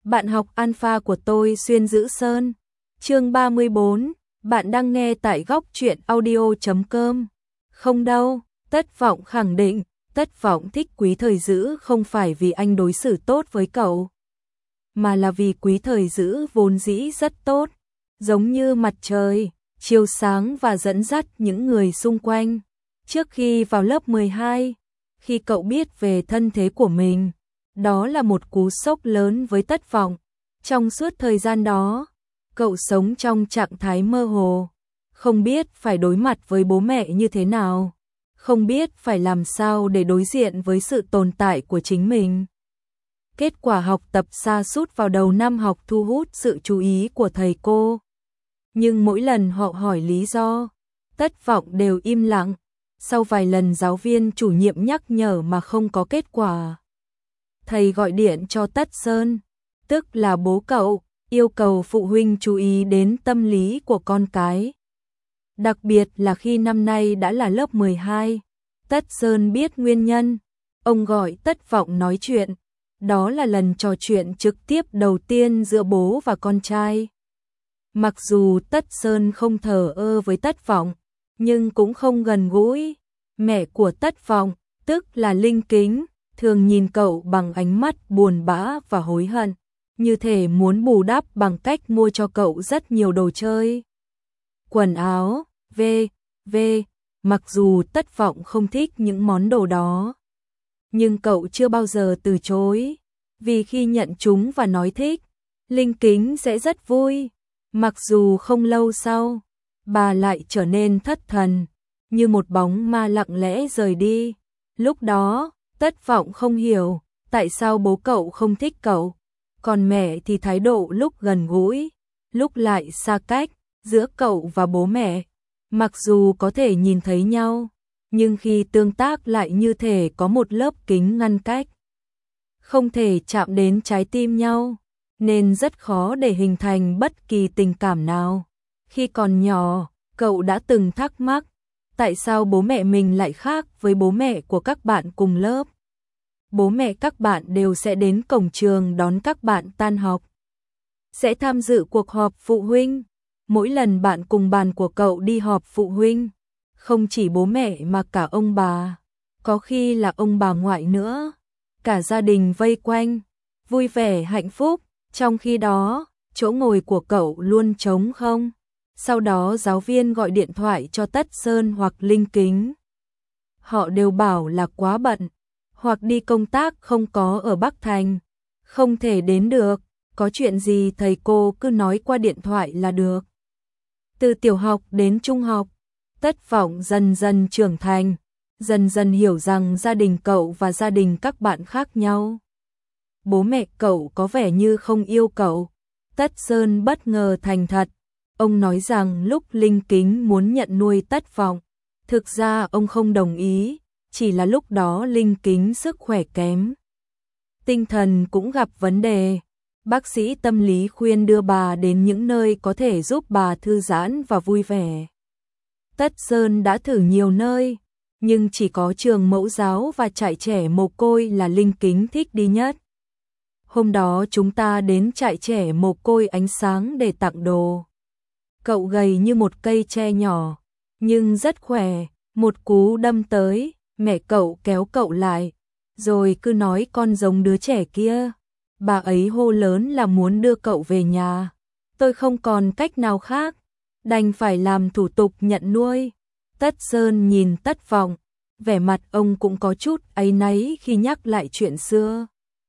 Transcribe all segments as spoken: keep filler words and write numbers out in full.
Bạn học alpha của tôi xuyên giữ sơn. Chương ba mươi bốn, bạn đang nghe tại góc truyện audio chấm com. Không đâu, Tất Vọng khẳng định, Tất Vọng thích Quý Thời Dữ không phải vì anh đối xử tốt với cậu, mà là vì Quý Thời Dữ vốn dĩ rất tốt, giống như mặt trời, chiếu sáng và dẫn dắt những người xung quanh. Trước khi vào lớp mười hai, khi cậu biết về thân thế của mình, đó là một cú sốc lớn với Tất Vọng. Trong suốt thời gian đó, cậu sống trong trạng thái mơ hồ, không biết phải đối mặt với bố mẹ như thế nào, không biết phải làm sao để đối diện với sự tồn tại của chính mình. Kết quả học tập sa sút vào đầu năm học thu hút sự chú ý của thầy cô. Nhưng mỗi lần họ hỏi lý do, Tất Vọng đều im lặng. Sau vài lần giáo viên chủ nhiệm nhắc nhở mà không có kết quả, thầy gọi điện cho Tất Sơn, tức là bố cậu, yêu cầu phụ huynh chú ý đến tâm lý của con cái. Đặc biệt là khi năm nay đã là lớp mười hai, Tất Sơn biết nguyên nhân. Ông gọi Tất Vọng nói chuyện. Đó là lần trò chuyện trực tiếp đầu tiên giữa bố và con trai. Mặc dù Tất Sơn không thờ ơ với Tất Vọng, nhưng cũng không gần gũi. Mẹ của Tất Vọng, tức là Linh Kính, thường nhìn cậu bằng ánh mắt buồn bã và hối hận, như thể muốn bù đắp bằng cách mua cho cậu rất nhiều đồ chơi, quần áo, vân vân. Mặc dù Tất Vọng không thích những món đồ đó, nhưng cậu chưa bao giờ từ chối, vì khi nhận chúng và nói thích, Linh Kính sẽ rất vui. Mặc dù không lâu sau, bà lại trở nên thất thần, như một bóng ma lặng lẽ rời đi. Lúc đó, Tất Vọng không hiểu tại sao bố cậu không thích cậu, còn mẹ thì thái độ lúc gần gũi, lúc lại xa cách. Giữa cậu và bố mẹ, mặc dù có thể nhìn thấy nhau, nhưng khi tương tác lại như thể có một lớp kính ngăn cách, không thể chạm đến trái tim nhau, nên rất khó để hình thành bất kỳ tình cảm nào. Khi còn nhỏ, cậu đã từng thắc mắc, tại sao bố mẹ mình lại khác với bố mẹ của các bạn cùng lớp. Bố mẹ các bạn đều sẽ đến cổng trường đón các bạn tan học, sẽ tham dự cuộc họp phụ huynh. Mỗi lần bạn cùng bàn của cậu đi họp phụ huynh, không chỉ bố mẹ mà cả ông bà, có khi là ông bà ngoại nữa, cả gia đình vây quanh, vui vẻ hạnh phúc. Trong khi đó, chỗ ngồi của cậu luôn trống không. Sau đó giáo viên gọi điện thoại cho Tất Sơn hoặc Linh Kính. Họ đều bảo là quá bận, hoặc đi công tác không có ở Bắc Thành, không thể đến được. Có chuyện gì thầy cô cứ nói qua điện thoại là được. Từ tiểu học đến trung học, Tất Vọng dần dần trưởng thành, dần dần hiểu rằng gia đình cậu và gia đình các bạn khác nhau. Bố mẹ cậu có vẻ như không yêu cậu. Tất Sơn bất ngờ thành thật. Ông nói rằng lúc Linh Kính muốn nhận nuôi Tất Vọng, thực ra ông không đồng ý, chỉ là lúc đó Linh Kính sức khỏe kém, tinh thần cũng gặp vấn đề. Bác sĩ tâm lý khuyên đưa bà đến những nơi có thể giúp bà thư giãn và vui vẻ. Tất Sơn đã thử nhiều nơi, nhưng chỉ có trường mẫu giáo và trại trẻ mồ côi là Linh Kính thích đi nhất. Hôm đó chúng ta đến trại trẻ mồ côi Ánh Sáng để tặng đồ. Cậu gầy như một cây tre nhỏ, nhưng rất khỏe. Một cú đâm tới, mẹ cậu kéo cậu lại, rồi cứ nói con giống đứa trẻ kia. Bà ấy hô lớn là muốn đưa cậu về nhà. Tôi không còn cách nào khác, đành phải làm thủ tục nhận nuôi. Tất Sơn nhìn Tất Vọng, vẻ mặt ông cũng có chút áy náy khi nhắc lại chuyện xưa.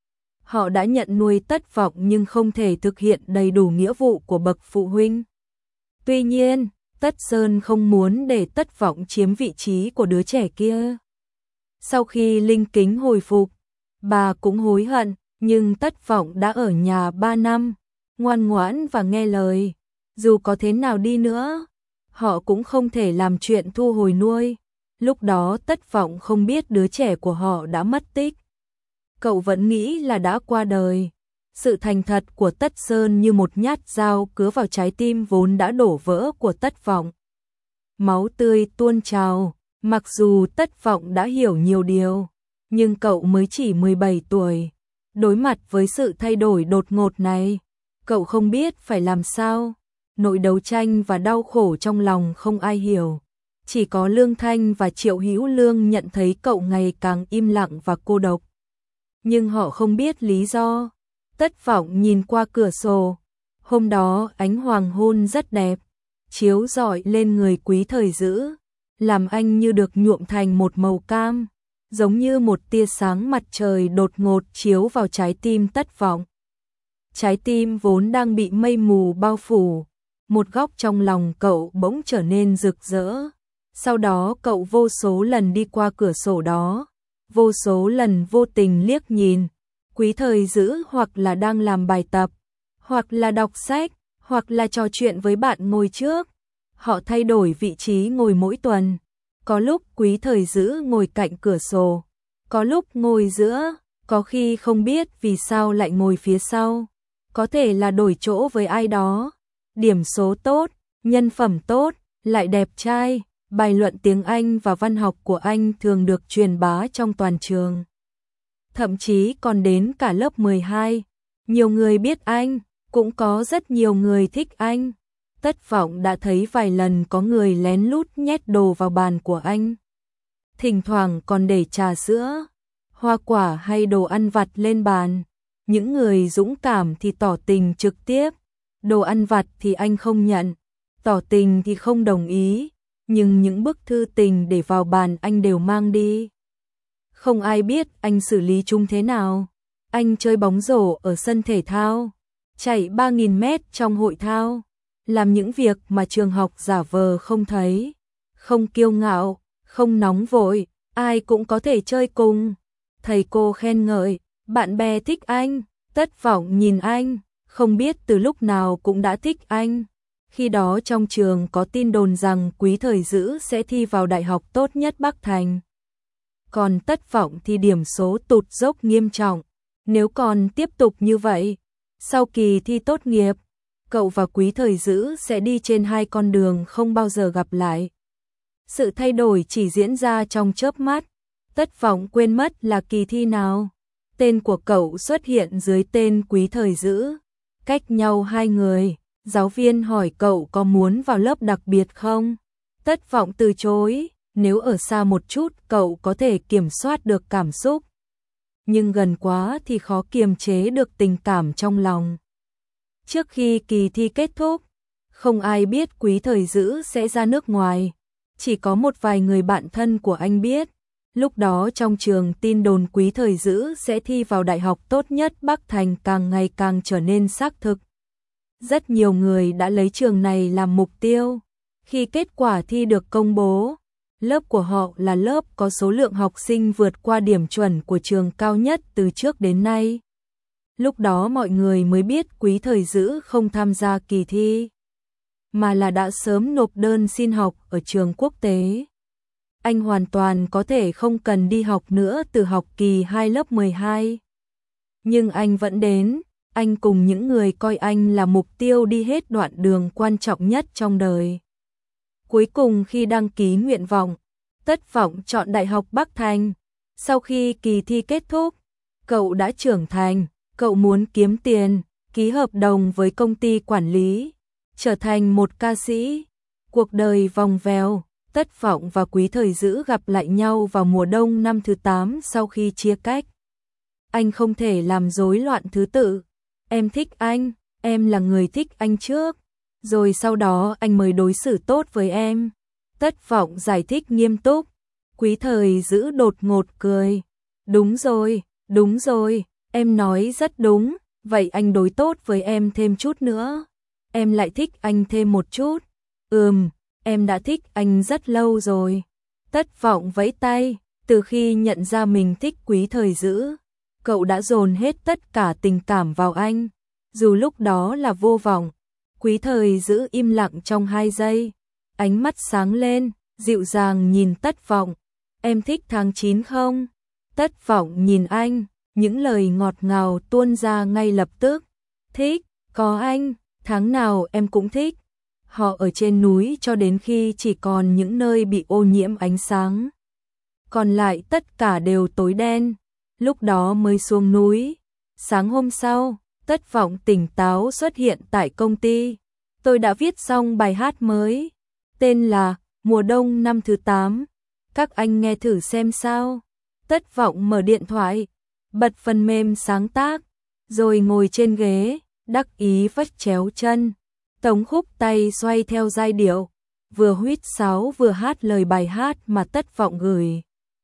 Họ đã nhận nuôi Tất Vọng nhưng không thể thực hiện đầy đủ nghĩa vụ của bậc phụ huynh. Tuy nhiên, Tất Sơn không muốn để Tất Vọng chiếm vị trí của đứa trẻ kia. Sau khi Linh Kính hồi phục, bà cũng hối hận, nhưng Tất Vọng đã ở nhà ba năm, ngoan ngoãn và nghe lời. Dù có thế nào đi nữa, họ cũng không thể làm chuyện thu hồi nuôi. Lúc đó Tất Vọng không biết đứa trẻ của họ đã mất tích. Cậu vẫn nghĩ là đã qua đời. Sự thành thật của Tất Sơn như một nhát dao cứa vào trái tim vốn đã đổ vỡ của Tất Vọng. Máu tươi tuôn trào, mặc dù Tất Vọng đã hiểu nhiều điều, nhưng cậu mới chỉ mười bảy tuổi. Đối mặt với sự thay đổi đột ngột này, cậu không biết phải làm sao. Nỗi đấu tranh và đau khổ trong lòng không ai hiểu. Chỉ có Lương Thanh và Triệu Hữu Lương nhận thấy cậu ngày càng im lặng và cô độc. Nhưng họ không biết lý do. Tất Vọng nhìn qua cửa sổ. Hôm đó ánh hoàng hôn rất đẹp, chiếu rọi lên người Quý Thời Dữ, làm anh như được nhuộm thành một màu cam, giống như một tia sáng mặt trời đột ngột chiếu vào trái tim Tất Vọng. Trái tim vốn đang bị mây mù bao phủ, một góc trong lòng cậu bỗng trở nên rực rỡ. Sau đó cậu vô số lần đi qua cửa sổ đó, vô số lần vô tình liếc nhìn. Quý Thời Dữ hoặc là đang làm bài tập, hoặc là đọc sách, hoặc là trò chuyện với bạn ngồi trước. Họ thay đổi vị trí ngồi mỗi tuần. Có lúc Quý Thời Dữ ngồi cạnh cửa sổ, có lúc ngồi giữa, có khi không biết vì sao lại ngồi phía sau. Có thể là đổi chỗ với ai đó. Điểm số tốt, nhân phẩm tốt, lại đẹp trai. Bài luận tiếng Anh và văn học của anh thường được truyền bá trong toàn trường. Thậm chí còn đến cả lớp mười hai. Nhiều người biết anh, cũng có rất nhiều người thích anh. Tất Vọng đã thấy vài lần có người lén lút nhét đồ vào bàn của anh. Thỉnh thoảng còn để trà sữa, hoa quả hay đồ ăn vặt lên bàn. Những người dũng cảm thì tỏ tình trực tiếp, đồ ăn vặt thì anh không nhận, tỏ tình thì không đồng ý. Nhưng những bức thư tình để vào bàn anh đều mang đi. Không ai biết anh xử lý chúng thế nào. Anh chơi bóng rổ ở sân thể thao, chạy ba nghìn mét trong hội thao, làm những việc mà trường học giả vờ không thấy. Không kiêu ngạo, không nóng vội, ai cũng có thể chơi cùng. Thầy cô khen ngợi, bạn bè thích anh. Tất Vọng nhìn anh, không biết từ lúc nào cũng đã thích anh. Khi đó trong trường có tin đồn rằng Quý Thời Dữ sẽ thi vào đại học tốt nhất Bắc Thành. Còn Tất Vọng thì điểm số tụt dốc nghiêm trọng. Nếu còn tiếp tục như vậy, sau kỳ thi tốt nghiệp, cậu và Quý Thời Dữ sẽ đi trên hai con đường không bao giờ gặp lại. Sự thay đổi chỉ diễn ra trong chớp mắt. Tất Vọng quên mất là kỳ thi nào. Tên của cậu xuất hiện dưới tên Quý Thời Dữ. Cách nhau hai người. Giáo viên hỏi cậu có muốn vào lớp đặc biệt không? Tất Vọng từ chối, nếu ở xa một chút cậu có thể kiểm soát được cảm xúc. Nhưng gần quá thì khó kiềm chế được tình cảm trong lòng. Trước khi kỳ thi kết thúc, không ai biết Quý Thời Dữ sẽ ra nước ngoài. Chỉ có một vài người bạn thân của anh biết. Lúc đó trong trường tin đồn Quý Thời Dữ sẽ thi vào đại học tốt nhất Bắc Thành càng ngày càng trở nên xác thực. Rất nhiều người đã lấy trường này làm mục tiêu. Khi kết quả thi được công bố, lớp của họ là lớp có số lượng học sinh vượt qua điểm chuẩn của trường cao nhất từ trước đến nay. Lúc đó mọi người mới biết Quý Thời Dữ không tham gia kỳ thi, mà là đã sớm nộp đơn xin học ở trường quốc tế. Anh hoàn toàn có thể không cần đi học nữa từ học kỳ hai lớp mười hai. Nhưng anh vẫn đến. Anh cùng những người coi anh là mục tiêu đi hết đoạn đường quan trọng nhất trong đời. Cuối cùng khi đăng ký nguyện vọng, Tất Vọng chọn Đại học Bắc Thành. Sau khi kỳ thi kết thúc, cậu đã trưởng thành, cậu muốn kiếm tiền, ký hợp đồng với công ty quản lý, trở thành một ca sĩ. Cuộc đời vòng vèo, Tất Vọng và Quý Thời Dữ gặp lại nhau vào mùa đông năm thứ tám sau khi chia cách. Anh không thể làm rối loạn thứ tự. Em thích anh, em là người thích anh trước, rồi sau đó anh mới đối xử tốt với em. Tất Vọng giải thích nghiêm túc. Quý Thời Dữ đột ngột cười. Đúng rồi, đúng rồi, em nói rất đúng, vậy anh đối tốt với em thêm chút nữa. Em lại thích anh thêm một chút. Ừm, em đã thích anh rất lâu rồi. Tất Vọng vẫy tay, từ khi nhận ra mình thích Quý Thời Dữ, cậu đã dồn hết tất cả tình cảm vào anh, dù lúc đó là vô vọng. Quý Thời Dữ im lặng trong hai giây, ánh mắt sáng lên, dịu dàng nhìn Tất Vọng. Em thích tháng chín không? Tất Vọng nhìn anh, những lời ngọt ngào tuôn ra ngay lập tức. Thích, có anh, tháng nào em cũng thích. Họ ở trên núi cho đến khi chỉ còn những nơi bị ô nhiễm ánh sáng. Còn lại tất cả đều tối đen, lúc đó mới xuống núi. Sáng hôm sau, Tất Vọng tỉnh táo xuất hiện tại công ty. Tôi đã viết xong bài hát mới, tên là Mùa đông năm thứ tám. Các anh nghe thử xem sao. Tất Vọng mở điện thoại, bật phần mềm sáng tác, rồi ngồi trên ghế, đắc ý vắt chéo chân. Tống Khúc tay xoay theo giai điệu, vừa huýt sáo vừa hát lời bài hát mà Tất Vọng gửi.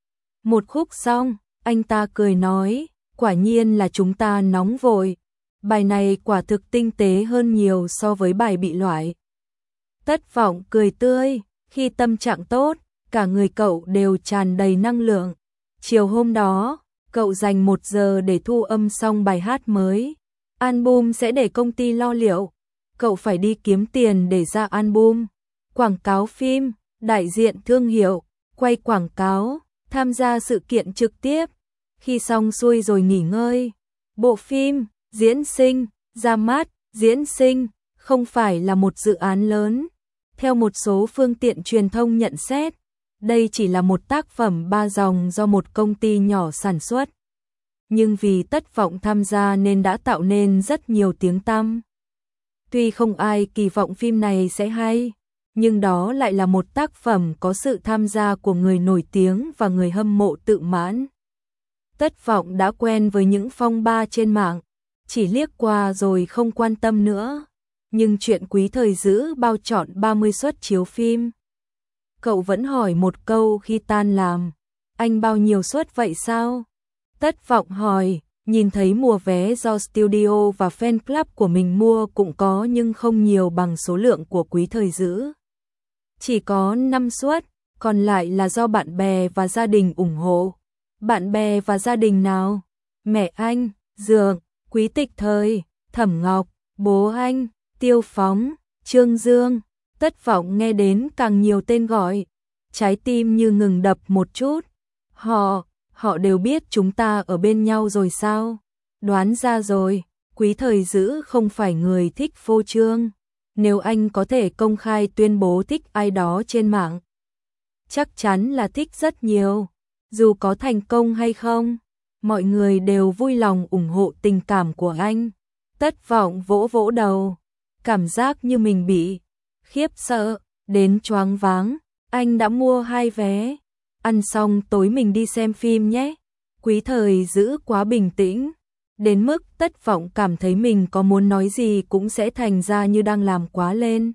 Một khúc xong, anh ta cười nói, quả nhiên là chúng ta nóng vội. Bài này quả thực tinh tế hơn nhiều so với bài bị loại. Tất Vọng cười tươi, khi tâm trạng tốt, cả người cậu đều tràn đầy năng lượng. Chiều hôm đó, cậu dành một giờ để thu âm xong bài hát mới. Album sẽ để công ty lo liệu. Cậu phải đi kiếm tiền để ra album, quảng cáo phim, đại diện thương hiệu, quay quảng cáo, tham gia sự kiện trực tiếp. Khi xong xuôi rồi nghỉ ngơi. Bộ phim, diễn sinh, ra mắt, diễn sinh, không phải là một dự án lớn. Theo một số phương tiện truyền thông nhận xét, đây chỉ là một tác phẩm ba dòng do một công ty nhỏ sản xuất. Nhưng vì Tất Vọng tham gia nên đã tạo nên rất nhiều tiếng tăm. Tuy không ai kỳ vọng phim này sẽ hay, nhưng đó lại là một tác phẩm có sự tham gia của người nổi tiếng và người hâm mộ tự mãn. Tất Vọng đã quen với những phong ba trên mạng, chỉ liếc qua rồi không quan tâm nữa. Nhưng chuyện Quý Thời Dữ bao trọn ba mươi suất chiếu phim. Cậu vẫn hỏi một câu khi tan làm, anh bao nhiêu suất vậy sao? Tất Vọng hỏi, nhìn thấy mua vé do studio và fan club của mình mua cũng có nhưng không nhiều bằng số lượng của Quý Thời Dữ. Chỉ có năm suất, còn lại là do bạn bè và gia đình ủng hộ. Bạn bè và gia đình nào? Mẹ anh, Dượng, Quý Tịch Thời, Thẩm Ngọc, bố anh, Tiêu Phóng, Trương Dương. Tất Vọng nghe đến càng nhiều tên gọi, trái tim như ngừng đập một chút. Họ, họ đều biết chúng ta ở bên nhau rồi sao? Đoán ra rồi, Quý Thời Dữ không phải người thích phô trương. Nếu anh có thể công khai tuyên bố thích ai đó trên mạng, chắc chắn là thích rất nhiều. Dù có thành công hay không, mọi người đều vui lòng ủng hộ tình cảm của anh. Tất Vọng vỗ vỗ đầu, cảm giác như mình bị khiếp sợ, đến choáng váng. Anh đã mua hai vé. Ăn xong tối mình đi xem phim nhé. Quý Thời Dữ quá bình tĩnh, đến mức Tất Vọng cảm thấy mình có muốn nói gì cũng sẽ thành ra như đang làm quá lên.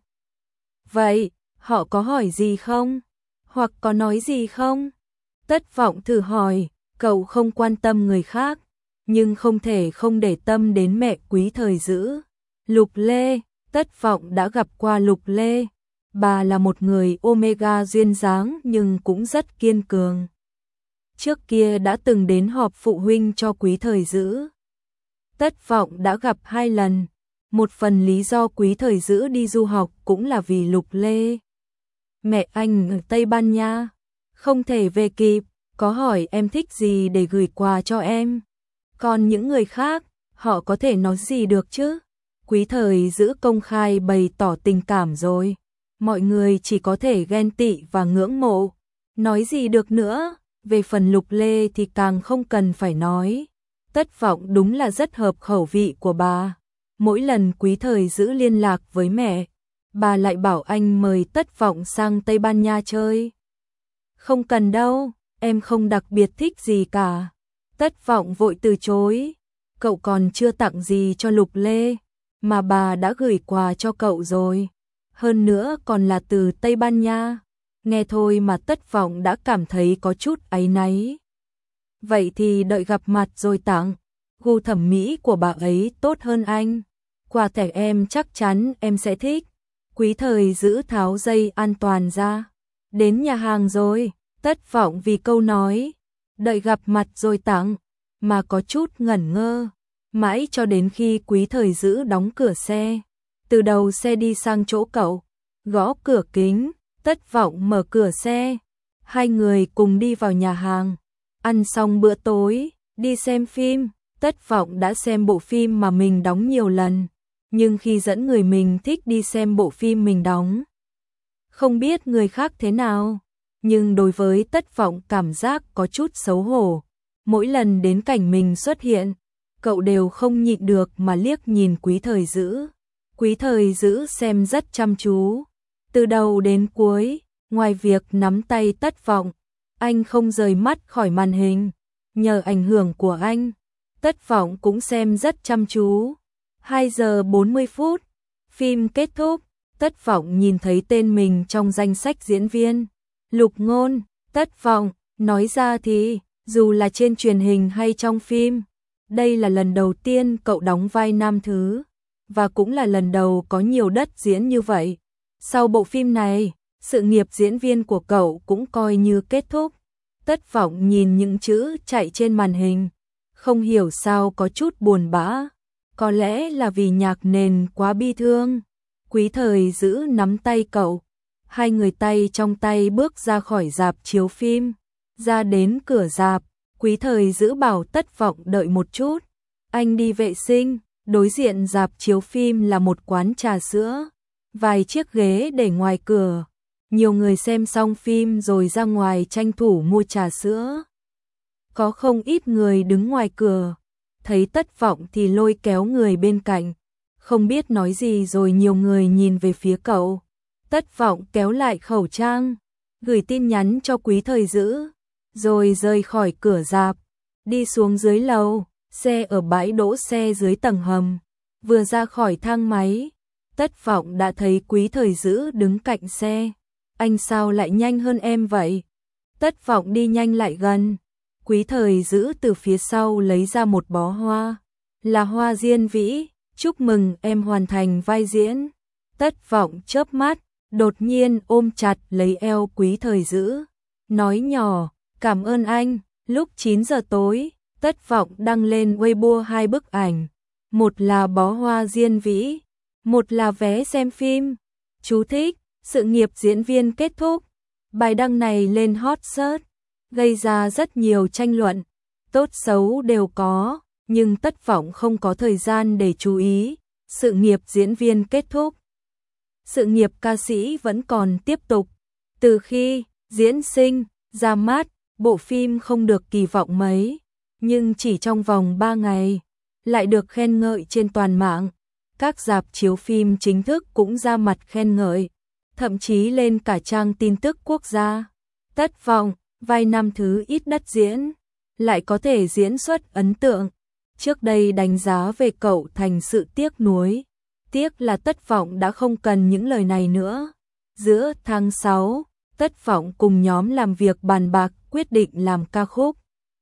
Vậy, họ có hỏi gì không? Hoặc có nói gì không? Tất Vọng thử hỏi, cậu không quan tâm người khác, nhưng không thể không để tâm đến mẹ Quý Thời Dữ. Lục Lê, Tất Vọng đã gặp qua Lục Lê. Bà là một người Omega duyên dáng nhưng cũng rất kiên cường. Trước kia đã từng đến họp phụ huynh cho Quý Thời Dữ. Tất Vọng đã gặp hai lần. Một phần lý do Quý Thời Dữ đi du học cũng là vì Lục Lê. Mẹ anh ở Tây Ban Nha, không thể về kịp, có hỏi em thích gì để gửi quà cho em. Còn những người khác, họ có thể nói gì được chứ? Quý Thời Dữ công khai bày tỏ tình cảm rồi. Mọi người chỉ có thể ghen tị và ngưỡng mộ. Nói gì được nữa, về phần Lục Lê thì càng không cần phải nói. Tất Vọng đúng là rất hợp khẩu vị của bà. Mỗi lần Quý Thời Dữ liên lạc với mẹ, bà lại bảo anh mời Tất Vọng sang Tây Ban Nha chơi. Không cần đâu, em không đặc biệt thích gì cả. Tất Vọng vội từ chối. Cậu còn chưa tặng gì cho Lục Lê, mà bà đã gửi quà cho cậu rồi. Hơn nữa còn là từ Tây Ban Nha. Nghe thôi mà Tất Vọng đã cảm thấy có chút áy náy. Vậy thì đợi gặp mặt rồi tặng. Gu thẩm mỹ của bà ấy tốt hơn anh. Quà thẻ em chắc chắn em sẽ thích. Quý Thời Dữ tháo dây an toàn ra. Đến nhà hàng rồi. Tất Vọng vì câu nói đợi gặp mặt rồi tặng mà có chút ngẩn ngơ. Mãi cho đến khi Quý Thời Dữ đóng cửa xe, từ đầu xe đi sang chỗ cậu, gõ cửa kính. Tất Vọng mở cửa xe. Hai người cùng đi vào nhà hàng. Ăn xong bữa tối, đi xem phim. Tất Vọng đã xem bộ phim mà mình đóng nhiều lần, nhưng khi dẫn người mình thích đi xem bộ phim mình đóng, không biết người khác thế nào, nhưng đối với Tất Vọng cảm giác có chút xấu hổ. Mỗi lần đến cảnh mình xuất hiện, cậu đều không nhịn được mà liếc nhìn Quý Thời Dữ. Quý Thời Dữ xem rất chăm chú, từ đầu đến cuối, ngoài việc nắm tay Tất Vọng, anh không rời mắt khỏi màn hình. Nhờ ảnh hưởng của anh, Tất Vọng cũng xem rất chăm chú. hai giờ bốn mươi phút, phim kết thúc, Tất Vọng nhìn thấy tên mình trong danh sách diễn viên. Lục Ngôn, Tất Vọng, nói ra thì, dù là trên truyền hình hay trong phim, đây là lần đầu tiên cậu đóng vai nam thứ, và cũng là lần đầu có nhiều đất diễn như vậy. Sau bộ phim này, sự nghiệp diễn viên của cậu cũng coi như kết thúc. Tất Vọng nhìn những chữ chạy trên màn hình, không hiểu sao có chút buồn bã, có lẽ là vì nhạc nền quá bi thương. Quý Thời Dữ nắm tay cậu, hai người tay trong tay bước ra khỏi rạp chiếu phim, ra đến cửa rạp, Quý Thời Dữ bảo Tất Vọng đợi một chút, anh đi vệ sinh. Đối diện rạp chiếu phim là một quán trà sữa, vài chiếc ghế để ngoài cửa, nhiều người xem xong phim rồi ra ngoài tranh thủ mua trà sữa. Có không ít người đứng ngoài cửa, thấy Tất Vọng thì lôi kéo người bên cạnh, không biết nói gì rồi nhiều người nhìn về phía cậu. Tất Vọng kéo lại khẩu trang, gửi tin nhắn cho Quý Thời Dữ, rồi rời khỏi cửa rạp, đi xuống dưới lầu, xe ở bãi đỗ xe dưới tầng hầm. Vừa ra khỏi thang máy, Tất Vọng đã thấy Quý Thời Dữ đứng cạnh xe. Anh sao lại nhanh hơn em vậy? Tất Vọng đi nhanh lại gần. Quý Thời Dữ từ phía sau lấy ra một bó hoa, là hoa diên vĩ, chúc mừng em hoàn thành vai diễn. Tất Vọng chớp mắt, đột nhiên ôm chặt lấy eo Quý Thời Dữ, nói nhỏ, cảm ơn anh. Lúc chín giờ tối, Tất Vọng đăng lên Weibo hai bức ảnh, một là bó hoa diên vĩ, một là vé xem phim. Chú thích, sự nghiệp diễn viên kết thúc. Bài đăng này lên hot search, gây ra rất nhiều tranh luận, tốt xấu đều có, nhưng Tất Vọng không có thời gian để chú ý. Sự nghiệp diễn viên kết thúc, sự nghiệp ca sĩ vẫn còn tiếp tục. Từ khi Diễn Sinh ra mắt, bộ phim không được kỳ vọng mấy, nhưng chỉ trong vòng ba ngày lại được khen ngợi trên toàn mạng. Các rạp chiếu phim chính thức cũng ra mặt khen ngợi, thậm chí lên cả trang tin tức quốc gia. Tất Vọng, vai nam thứ ít đất diễn, lại có thể diễn xuất ấn tượng. Trước đây đánh giá về cậu thành sự tiếc nuối. Tiếc là Tất Vọng đã không cần những lời này nữa. Giữa tháng sáu, Tất Vọng cùng nhóm làm việc bàn bạc quyết định làm ca khúc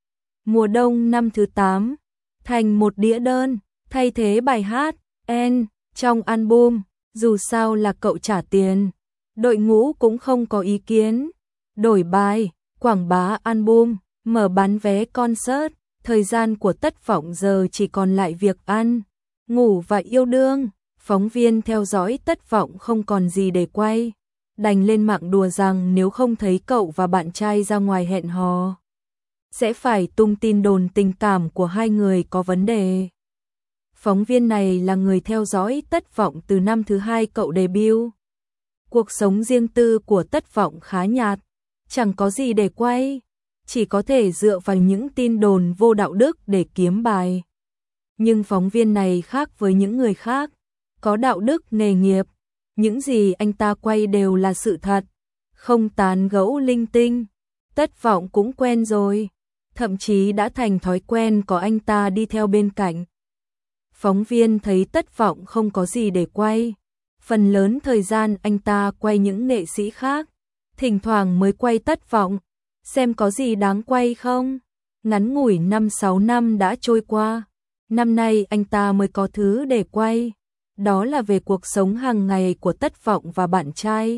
Mùa Đông năm thứ tám thành một đĩa đơn, thay thế bài hát N trong album. Dù sao là cậu trả tiền, đội ngũ cũng không có ý kiến. Đổi bài, quảng bá album, mở bán vé concert, thời gian của Tất Vọng giờ chỉ còn lại việc ăn, ngủ và yêu đương. Phóng viên theo dõi Tất Vọng không còn gì để quay, đành lên mạng đùa rằng nếu không thấy cậu và bạn trai ra ngoài hẹn hò, sẽ phải tung tin đồn tình cảm của hai người có vấn đề. Phóng viên này là người theo dõi Tất Vọng từ năm thứ hai cậu debut. Cuộc sống riêng tư của Tất Vọng khá nhạt, chẳng có gì để quay, chỉ có thể dựa vào những tin đồn vô đạo đức để kiếm bài. Nhưng phóng viên này khác với những người khác, có đạo đức nghề nghiệp, những gì anh ta quay đều là sự thật, không tán gẫu linh tinh. Tất Vọng cũng quen rồi, thậm chí đã thành thói quen có anh ta đi theo bên cạnh. Phóng viên thấy Tất Vọng không có gì để quay, phần lớn thời gian anh ta quay những nghệ sĩ khác, thỉnh thoảng mới quay Tất Vọng, xem có gì đáng quay không. Ngắn ngủi năm sáu năm đã trôi qua, năm nay anh ta mới có thứ để quay, đó là về cuộc sống hàng ngày của Tất Vọng và bạn trai.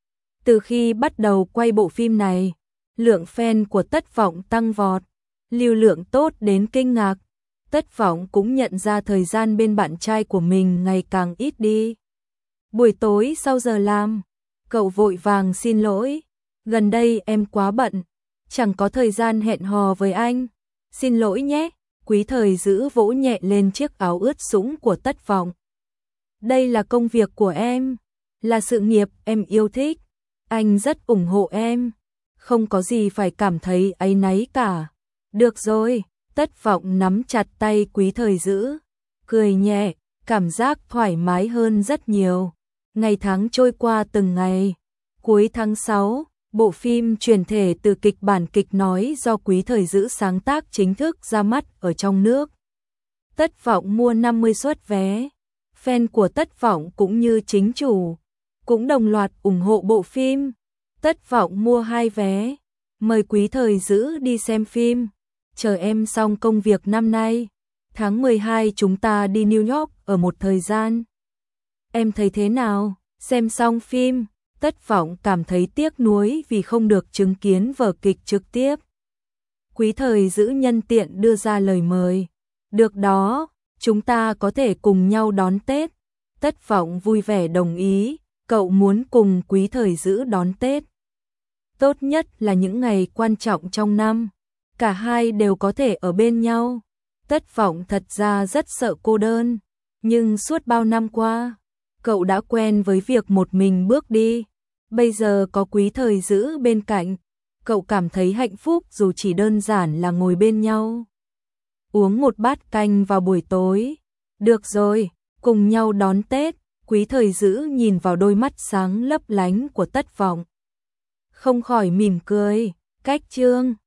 Từ khi bắt đầu quay bộ phim này, lượng fan của Tất Vọng tăng vọt, lưu lượng tốt đến kinh ngạc. Tất Vọng cũng nhận ra thời gian bên bạn trai của mình ngày càng ít đi. Buổi tối sau giờ làm, cậu vội vàng xin lỗi, gần đây em quá bận, chẳng có thời gian hẹn hò với anh, xin lỗi nhé. Quý Thời Dữ vỗ nhẹ lên chiếc áo ướt sũng của Tất Vọng. Đây là công việc của em, là sự nghiệp em yêu thích, anh rất ủng hộ em, không có gì phải cảm thấy áy náy cả. Được rồi, Tất Tất Vọng nắm chặt tay Quý Thời Dữ, cười nhẹ, cảm giác thoải mái hơn rất nhiều. Ngày tháng trôi qua từng ngày. Cuối tháng sáu, bộ phim chuyển thể từ kịch bản kịch nói do Quý Thời Dữ sáng tác chính thức ra mắt ở trong nước. Tất Vọng mua năm mươi suất vé. Fan của Tất Vọng cũng như chính chủ cũng đồng loạt ủng hộ bộ phim. Tất Vọng mua hai vé, mời Quý Thời Dữ đi xem phim. Chờ em xong công việc năm nay, tháng mười hai chúng ta đi New York ở một thời gian. Em thấy thế nào? Xem xong phim, Tất Vọng cảm thấy tiếc nuối vì không được chứng kiến vở kịch trực tiếp. Quý Thời Dữ nhân tiện đưa ra lời mời. Được đó, chúng ta có thể cùng nhau đón Tết. Tất Vọng vui vẻ đồng ý, cậu muốn cùng Quý Thời Dữ đón Tết. Tốt nhất là những ngày quan trọng trong năm, cả hai đều có thể ở bên nhau. Tất Vọng thật ra rất sợ cô đơn, nhưng suốt bao năm qua, cậu đã quen với việc một mình bước đi. Bây giờ có Quý Thời Dữ bên cạnh, cậu cảm thấy hạnh phúc dù chỉ đơn giản là ngồi bên nhau. Uống một bát canh vào buổi tối. Được rồi, cùng nhau đón Tết. Quý Thời Dữ nhìn vào đôi mắt sáng lấp lánh của Tất Vọng, không khỏi mỉm cười. Cách chương